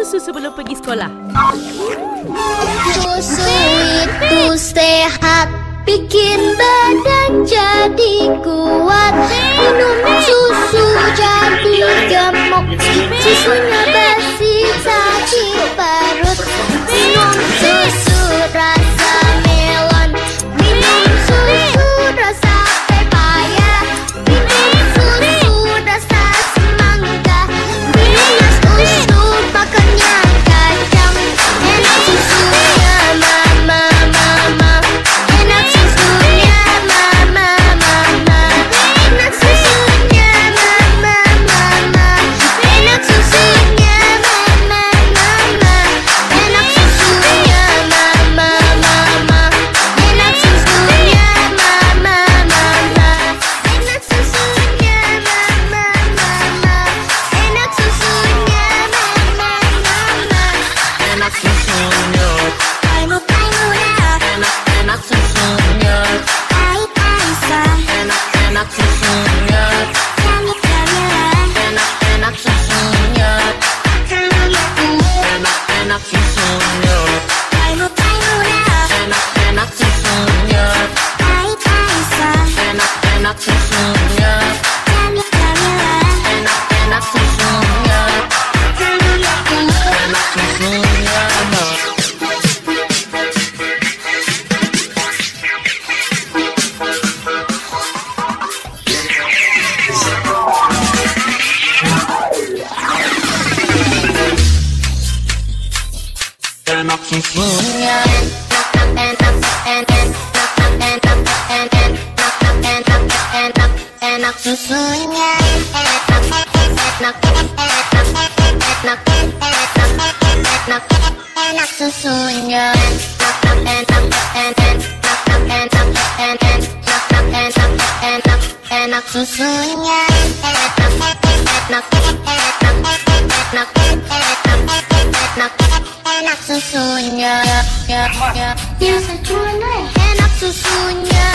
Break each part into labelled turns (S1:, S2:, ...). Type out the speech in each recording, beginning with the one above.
S1: susu sebelum pergi sekolah.
S2: Susu itu sehat, bikin badan jadi kuat. Minum susu jadi gemuk, susunya basi sakit perut. Minum susu rasa melon, minum susu rasa pepaya, minum susu rasa semangka, minum susu makannya kacang. Enak susunya mama mama, enak susunya mama mama, enak susunya mama mama, enak susunya mama mama, enak susunya mama mama, enak susunya mama mama, enak susunya mama mama, enak susunya mama mama,
S3: enak susunya, enak susunya, enak susunya, enak susunya, enak susunya, enak susunya, enak susunya, enak susunya, enak susunya. Enak susunya,
S2: enak susunya, enak susunya, enak susunya, enak susunya, enak susunya.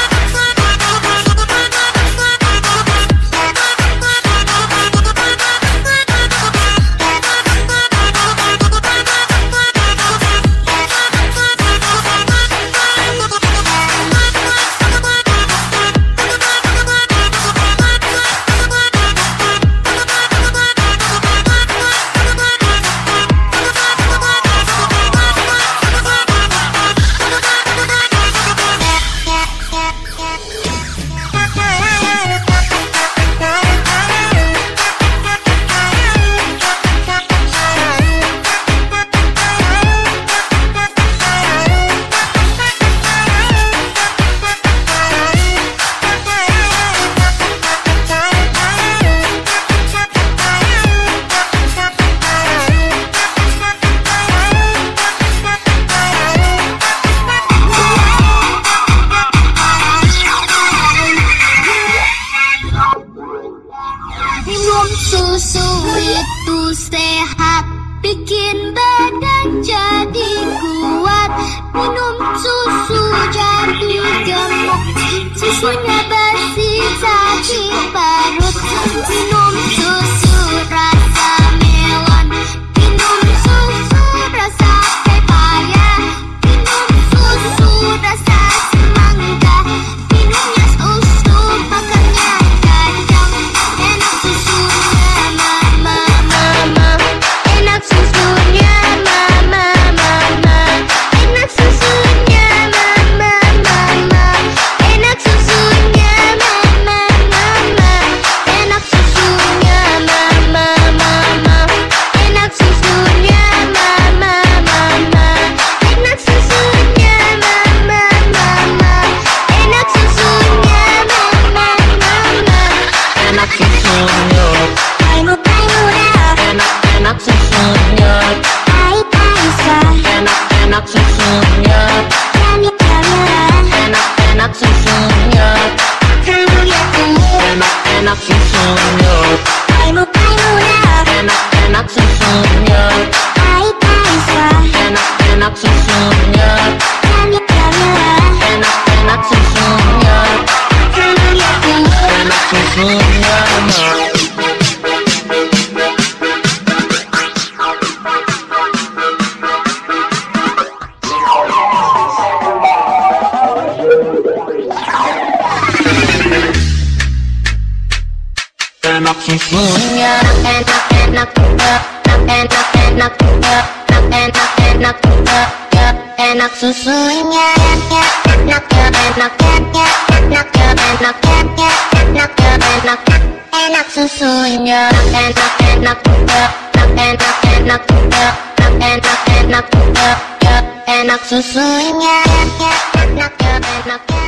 S2: Minum susu itu sehat, bikin badan jadi kuat. Minum susu jadi gemuk, susunya basi sakit perut. Minum susu rasa melon, minum susu rasa pepaya, minum susu rasa semangka, minumnya susu makannya kacang. Enak susunya mama mama, enak susunya mama mama, enak susunya mama mama, enak susunya mama mama, enak susunya
S3: susunya.
S2: Enak susunya. Enak susunya. Enak susunya.